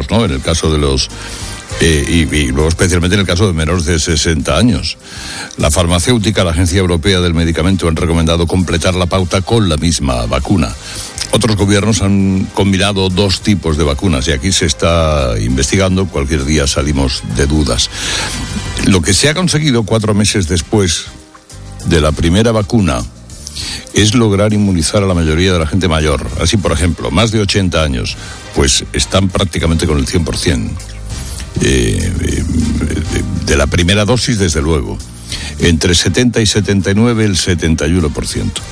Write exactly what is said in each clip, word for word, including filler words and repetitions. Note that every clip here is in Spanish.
riesgos, ¿no? En el caso de los... Eh, y, y luego especialmente en el caso de menores de sesenta años. La farmacéutica, la Agencia Europea del Medicamento, han recomendado completar la pauta con la misma vacuna. Otros gobiernos han combinado dos tipos de vacunas y aquí se está investigando, cualquier día salimos de dudas. Lo que se ha conseguido cuatro meses después de la primera vacuna es lograr inmunizar a la mayoría de la gente mayor. Así, por ejemplo, más de ochenta años, pues están prácticamente con el cien por ciento. Eh, de la primera dosis, desde luego. Entre setenta y setenta y nueve, el setenta y uno por ciento.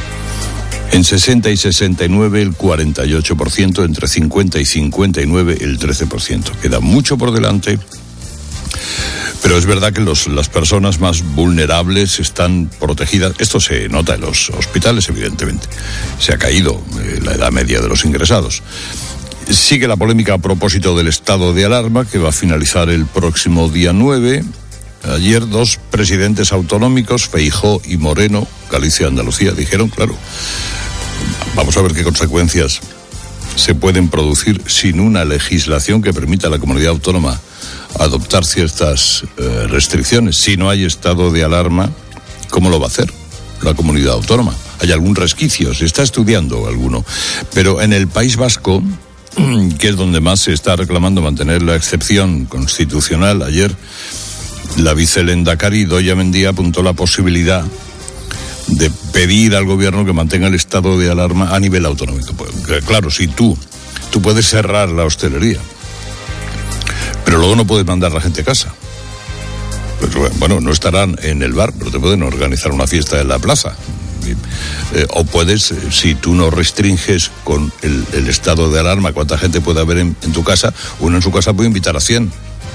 En sesenta y sesenta y nueve, el cuarenta y ocho por ciento. Entre cincuenta y cincuenta y nueve, el trece por ciento. Queda mucho por delante, pero es verdad que los, las personas más vulnerables están protegidas. Esto se nota en los hospitales, evidentemente. Se ha caído eh, la edad media de los ingresados. Sigue la polémica a propósito del estado de alarma, que va a finalizar el próximo día nueve. Ayer dos presidentes autonómicos, Feijóo y Moreno, Galicia y Andalucía, dijeron, claro, vamos a ver qué consecuencias se pueden producir sin una legislación que permita a la comunidad autónoma adoptar ciertas eh, restricciones. Si no hay estado de alarma, ¿cómo lo va a hacer la comunidad autónoma? ¿Hay algún resquicio? Se está estudiando alguno. Pero en el País Vasco, que es donde más se está reclamando mantener la excepción constitucional, ayer la vicelendakari Idoia Mendia apuntó la posibilidad de pedir al gobierno que mantenga el estado de alarma a nivel autonómico. Pues, claro, si tú, tú puedes cerrar la hostelería, pero luego no puedes mandar a la gente a casa. Pues bueno, no estarán en el bar, pero te pueden organizar una fiesta en la plaza. Eh, o puedes, eh, si tú no restringes con el, el estado de alarma cuánta gente puede haber en, en tu casa, uno en su casa puede invitar a cien.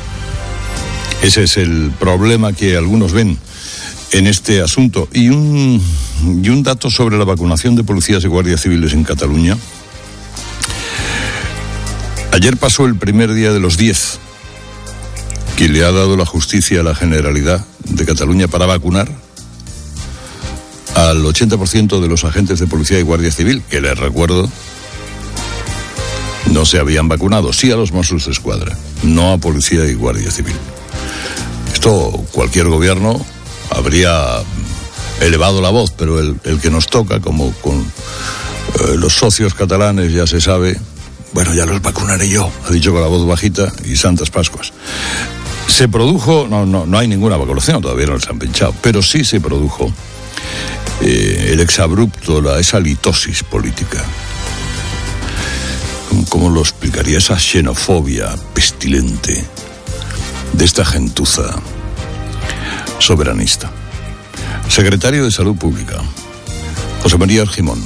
Ese es el problema que algunos ven en este asunto. Y un, y un dato sobre la vacunación de policías y guardias civiles en Cataluña. Ayer pasó el primer día de los diez que le ha dado la justicia a la Generalidad de Cataluña para vacunar al ochenta por ciento de los agentes de policía y guardia civil, que les recuerdo, no se habían vacunado. Sí a los Mossos d'Esquadra, no a policía y guardia civil. Esto cualquier gobierno habría elevado la voz, pero el, el que nos toca, como con eh, los socios catalanes, ya se sabe, bueno, ya los vacunaré yo, ha dicho con la voz bajita, y Santas Pascuas. Se produjo, no, no, no hay ninguna vacunación, todavía no les han pinchado, pero sí se produjo Eh, el exabrupto, la, esa litosis política. ¿Cómo, ¿Cómo lo explicaría? Esa xenofobia pestilente de esta gentuza soberanista. Secretario de Salud Pública, José María Argimón,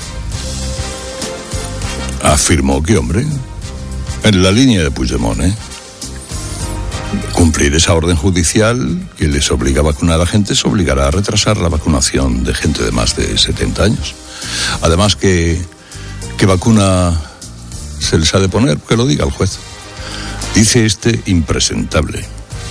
afirmó que, hombre, en la línea de Puigdemont, ¿eh? cumplir esa orden judicial que les obliga a vacunar a gente se obligará a retrasar la vacunación de gente de más de setenta años. Además, que ¿qué vacuna se les ha de poner? Que lo diga el juez. Dice este impresentable.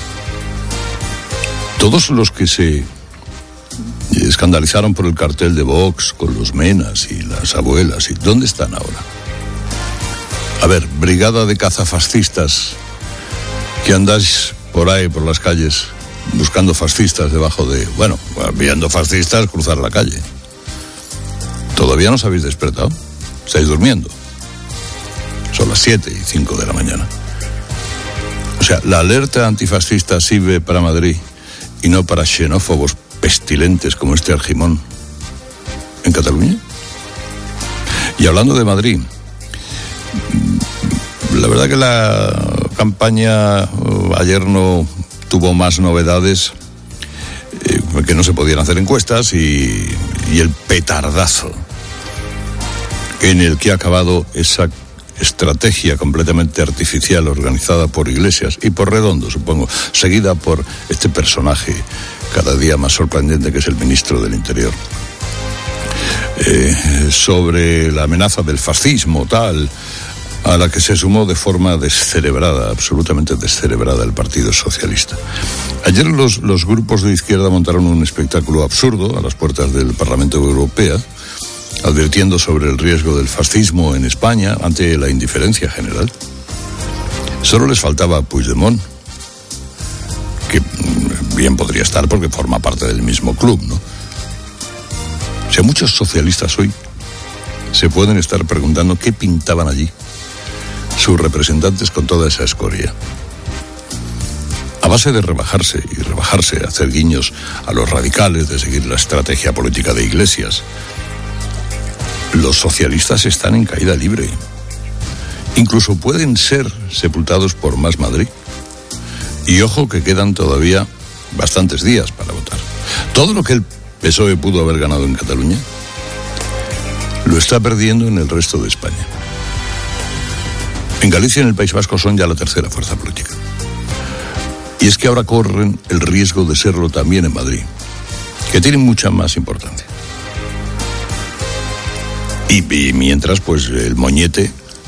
Todos los que se escandalizaron por el cartel de Vox con los menas y las abuelas, ¿y dónde están ahora? A ver, brigada de cazafascistas que andáis por ahí, por las calles, buscando fascistas debajo de... Bueno, viendo fascistas cruzar la calle. ¿Todavía no os habéis despertado? ¿Estáis durmiendo? Son las siete y cinco de la mañana. O sea, la alerta antifascista sirve para Madrid y no para xenófobos pestilentes como este Argimón en Cataluña. Y hablando de Madrid, la verdad que la campaña uh, ayer no tuvo más novedades eh, que no se podían hacer encuestas y, y el petardazo en el que ha acabado esa estrategia completamente artificial organizada por Iglesias y por Redondo, supongo, seguida por este personaje cada día más sorprendente que es el ministro del Interior, eh, sobre la amenaza del fascismo tal, a la que se sumó de forma descerebrada, absolutamente descerebrada, el Partido Socialista. Ayer los, los grupos de izquierda montaron un espectáculo absurdo a las puertas del Parlamento Europeo, advirtiendo sobre el riesgo del fascismo en España ante la indiferencia general. Solo les faltaba Puigdemont, que bien podría estar porque forma parte del mismo club, ¿no? O sea, muchos socialistas hoy se pueden estar preguntando qué pintaban allí sus representantes con toda esa escoria. A base de rebajarse y rebajarse, hacer guiños a los radicales, de seguir la estrategia política de Iglesias, los socialistas están en caída libre. Incluso pueden ser sepultados por Más Madrid. Y ojo que quedan todavía bastantes días para votar. Todo lo que el P S O E pudo haber ganado en Cataluña lo está perdiendo en el resto de España. En Galicia y en el País Vasco son ya la tercera fuerza política. Y es que ahora corren el riesgo de serlo también en Madrid, que tienen mucha más importancia. Y, y mientras, pues el moñete,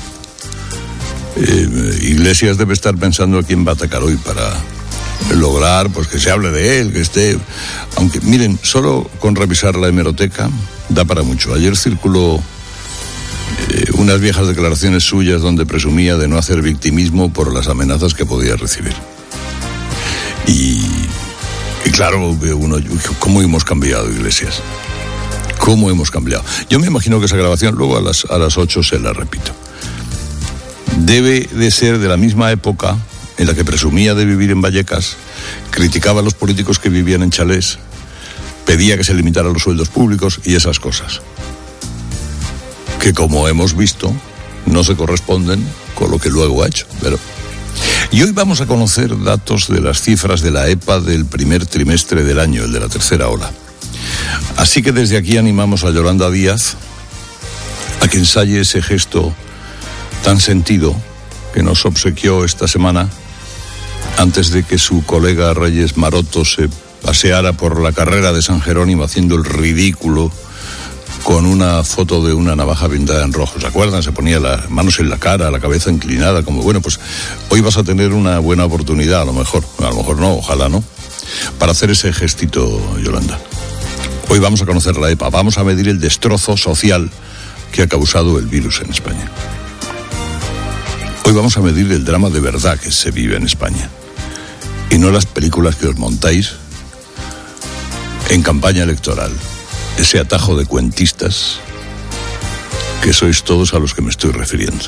eh, Iglesias debe estar pensando a quién va a atacar hoy para lograr pues que se hable de él, que esté... Aunque, miren, solo con revisar la hemeroteca da para mucho. Ayer circuló eh, unas viejas declaraciones suyas donde presumía de no hacer victimismo por las amenazas que podía recibir. Y, y claro, uno, ¿cómo hemos cambiado, Iglesias? ¿Cómo hemos cambiado? Yo me imagino que esa grabación, luego a las, a las ocho se la repito, debe de ser de la misma época en la que presumía de vivir en Vallecas, criticaba a los políticos que vivían en chalés, pedía que se limitaran los sueldos públicos y esas cosas, que como hemos visto, no se corresponden con lo que luego ha hecho, pero... Y hoy vamos a conocer datos de las cifras de la E P A del primer trimestre del año, el de la tercera ola. Así que desde aquí animamos a Yolanda Díaz a que ensaye ese gesto tan sentido que nos obsequió esta semana antes de que su colega Reyes Maroto se paseara por la carrera de San Jerónimo haciendo el ridículo con una foto de una navaja pintada en rojo. ¿Se acuerdan? Se ponía las manos en la cara, la cabeza inclinada, como bueno, pues hoy vas a tener una buena oportunidad, a lo mejor, a lo mejor no, ojalá no, para hacer ese gestito, Yolanda. Hoy vamos a conocer la E P A, vamos a medir el destrozo social que ha causado el virus en España. Hoy vamos a medir el drama de verdad que se vive en España, y no las películas que os montáis en campaña electoral. Ese atajo de cuentistas que sois todos a los que me estoy refiriendo.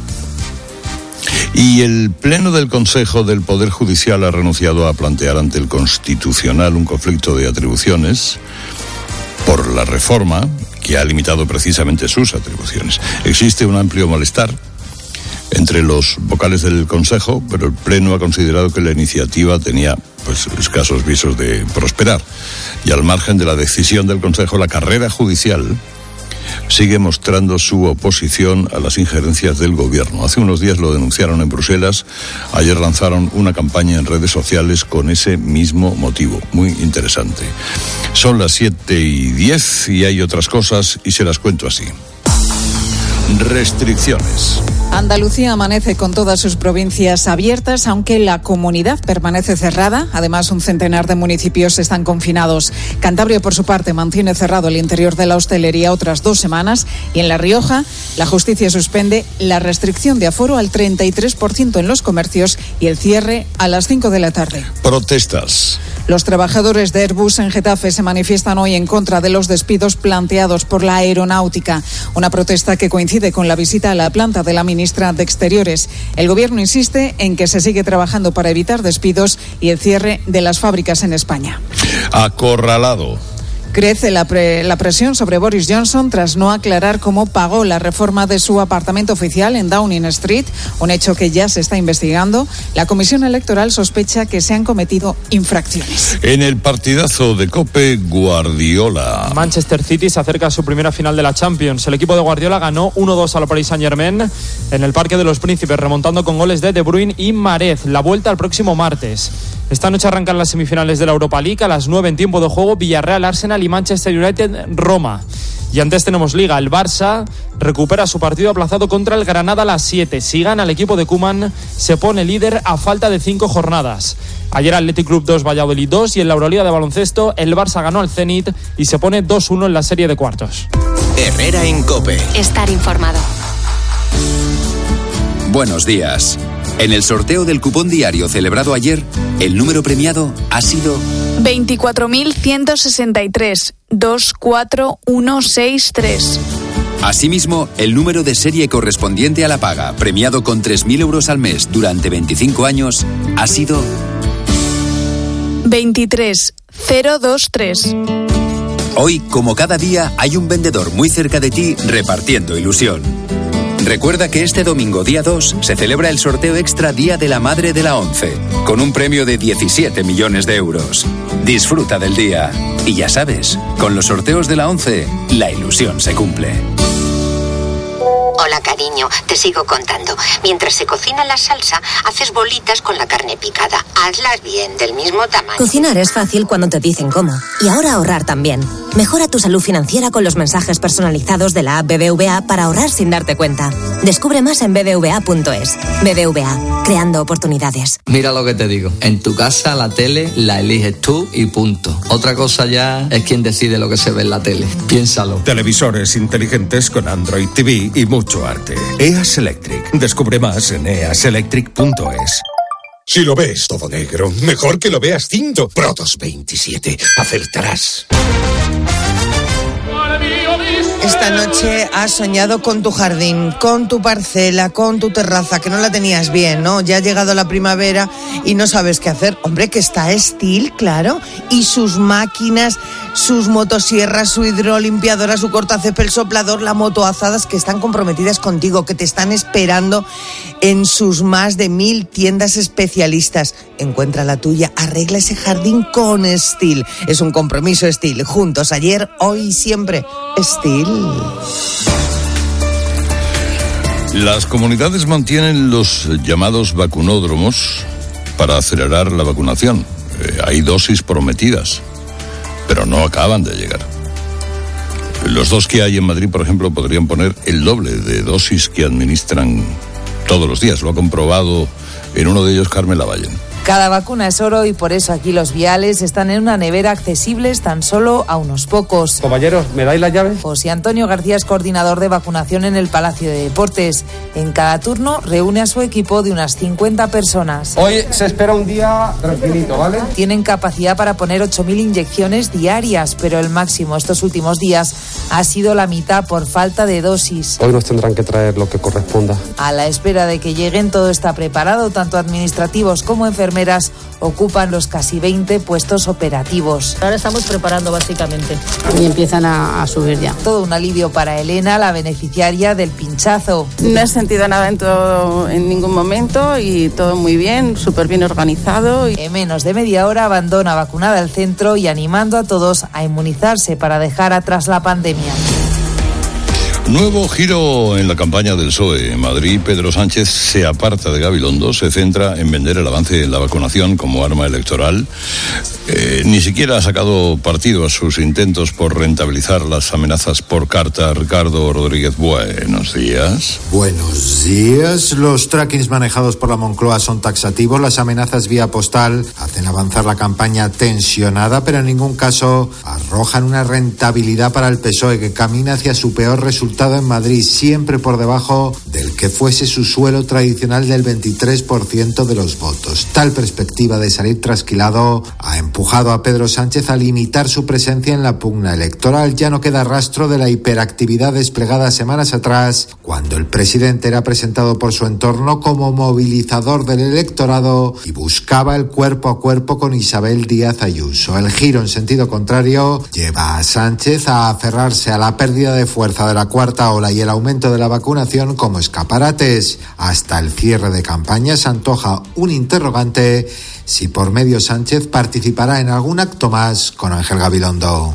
Y el Pleno del Consejo del Poder Judicial ha renunciado a plantear ante el Constitucional un conflicto de atribuciones por la reforma que ha limitado precisamente sus atribuciones. Existe un amplio malestar entre los vocales del Consejo, pero el Pleno ha considerado que la iniciativa tenía pues escasos visos de prosperar. Y al margen de la decisión del Consejo, la carrera judicial sigue mostrando su oposición a las injerencias del gobierno. Hace unos días lo denunciaron en Bruselas, ayer lanzaron una campaña en redes sociales con ese mismo motivo. Muy interesante. Son las siete y diez y hay otras cosas y se las cuento así. Restricciones. Andalucía amanece con todas sus provincias abiertas, aunque la comunidad permanece cerrada. Además, un centenar de municipios están confinados. Cantabria, por su parte, mantiene cerrado el interior de la hostelería otras dos semanas. Y en La Rioja, la justicia suspende la restricción de aforo al treinta y tres por ciento en los comercios y el cierre a las cinco de la tarde. Protestas. Los trabajadores de Airbus en Getafe se manifiestan hoy en contra de los despidos planteados por la aeronáutica. Una protesta que coincide con la visita a la planta de la ministra de Exteriores. El gobierno insiste en que se sigue trabajando para evitar despidos y el cierre de las fábricas en España. Acorralado. Crece la, pre, la presión sobre Boris Johnson tras no aclarar cómo pagó la reforma de su apartamento oficial en Downing Street, un hecho que ya se está investigando. La Comisión Electoral sospecha que se han cometido infracciones. En el partidazo de COPE, Guardiola. Manchester City se acerca a su primera final de la Champions. El equipo de Guardiola ganó uno dos al Paris Saint-Germain en el Parque de los Príncipes, remontando con goles de De Bruyne y Mahrez. La vuelta el próximo martes. Esta noche arrancan las semifinales de la Europa League. A las nueve en tiempo de juego, Villarreal, Arsenal y Manchester United, Roma. Y antes tenemos Liga. El Barça recupera su partido aplazado contra el Granada a las siete. Si gana el equipo de Koeman, se pone líder a falta de cinco jornadas. Ayer Athletic Club dos, Valladolid dos, y en la Euroliga de baloncesto el Barça ganó al Zenit y se pone dos uno en la serie de cuartos. Herrera en COPE. Estar informado. Buenos días. En el sorteo del cupón diario celebrado ayer, el número premiado ha sido veinticuatro mil ciento sesenta y tres, dos cuatro uno seis tres. Asimismo, el número de serie correspondiente a la paga, premiado con tres mil euros al mes durante veinticinco años, ha sido veintitrés cero veintitrés. Hoy, como cada día, hay un vendedor muy cerca de ti repartiendo ilusión. Recuerda que este domingo día dos se celebra el sorteo extra Día de la Madre de la ONCE, con un premio de diecisiete millones de euros. Disfruta del día. Y ya sabes, con los sorteos de la ONCE, la ilusión se cumple. Hola, cariño, te sigo contando. Mientras se cocina la salsa, haces bolitas con la carne picada. Hazlas bien, del mismo tamaño. Cocinar es fácil cuando te dicen cómo. Y ahora ahorrar también. Mejora tu salud financiera con los mensajes personalizados de la app B B V A para ahorrar sin darte cuenta. Descubre más en b b v a punto es. B B V A, creando oportunidades. Mira lo que te digo. En tu casa la tele la eliges tú y punto. Otra cosa ya es quien decide lo que se ve en la tele. Piénsalo. Televisores inteligentes con Android T V y mucho arte. E A S Electric. Descubre más en e a s electric punto es. Si lo ves todo negro, mejor que lo veas cinto. Protos veintisiete. Acertarás. Esta noche has soñado con tu jardín, con tu parcela, con tu terraza, que no la tenías bien, ¿no? Ya ha llegado la primavera y no sabes qué hacer. Hombre, que está Stihl, claro, y sus máquinas, sus motosierras, su hidrolimpiadora, su cortacésped, soplador, la motoazadas, que están comprometidas contigo, que te están esperando en sus más de mil tiendas especialistas. Encuentra la tuya, arregla ese jardín con Stihl. Es un compromiso Stihl. Juntos, ayer, hoy y siempre. Stihl. Las comunidades mantienen los llamados vacunódromos para acelerar la vacunación. Eh, hay dosis prometidas, pero no acaban de llegar. Los dos que hay en Madrid, por ejemplo, podrían poner el doble de dosis que administran todos los días. Lo ha comprobado en uno de ellos Carmen Lavallen. Cada vacuna es oro y por eso aquí los viales están en una nevera accesibles tan solo a unos pocos. Compañeros, ¿me dais las llaves? José Antonio García es coordinador de vacunación en el Palacio de Deportes. En cada turno reúne a su equipo de unas cincuenta personas. Hoy se espera un día tranquilito, ¿vale? Tienen capacidad para poner ocho mil inyecciones diarias, pero el máximo estos últimos días ha sido la mitad por falta de dosis. Hoy nos tendrán que traer lo que corresponda. A la espera de que lleguen, todo está preparado, tanto administrativos como enfermeros ocupan los casi veinte puestos operativos. Ahora estamos preparando básicamente y empiezan a, a subir ya. Todo un alivio para Elena, la beneficiaria del pinchazo. No he sentido nada en, todo, en ningún momento y todo muy bien, súper bien organizado. En menos de media hora abandona vacunada el centro y animando a todos a inmunizarse para dejar atrás la pandemia. Nuevo giro en la campaña del P S O E. En Madrid, Pedro Sánchez se aparta de Gabilondo, se centra en vender el avance en la vacunación como arma electoral. Eh, ni siquiera ha sacado partido a sus intentos por rentabilizar las amenazas por carta. Ricardo Rodríguez, buenos días. Buenos días. Los trackings manejados por la Moncloa son taxativos. Las amenazas vía postal hacen avanzar la campaña tensionada, pero en ningún caso arrojan una rentabilidad para el P S O E, que camina hacia su peor resultado en Madrid, siempre por debajo del que fuese su suelo tradicional del veintitrés por ciento de los votos. Tal perspectiva de salir trasquilado ha empujado a Pedro Sánchez a limitar su presencia en la pugna electoral. Ya no queda rastro de la hiperactividad desplegada semanas atrás, cuando el presidente era presentado por su entorno como movilizador del electorado y buscaba el cuerpo a cuerpo con Isabel Díaz Ayuso. El giro en sentido contrario lleva a Sánchez a aferrarse a la pérdida de fuerza de la cuarta ola y el aumento de la vacunación como escaparates. Hasta el cierre de campaña se antoja un interrogante si por medio Sánchez participará en algún acto más con Ángel Gabilondo.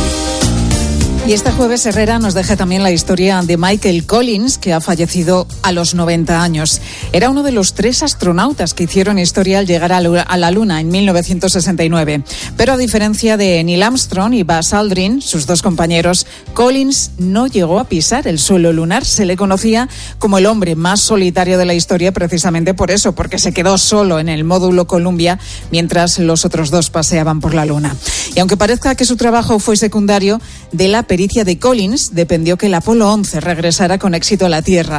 Y este jueves Herrera nos deja también la historia de Michael Collins, que ha fallecido a los noventa años. Era uno de los tres astronautas que hicieron historia al llegar a la Luna en mil novecientos sesenta y nueve. Pero a diferencia de Neil Armstrong y Buzz Aldrin, sus dos compañeros, Collins no llegó a pisar el suelo lunar. Se le conocía como el hombre más solitario de la historia precisamente por eso, porque se quedó solo en el módulo Columbia mientras los otros dos paseaban por la Luna. Y aunque parezca que su trabajo fue secundario, de la pericia de Collins dependió que el Apolo once regresara con éxito a la Tierra.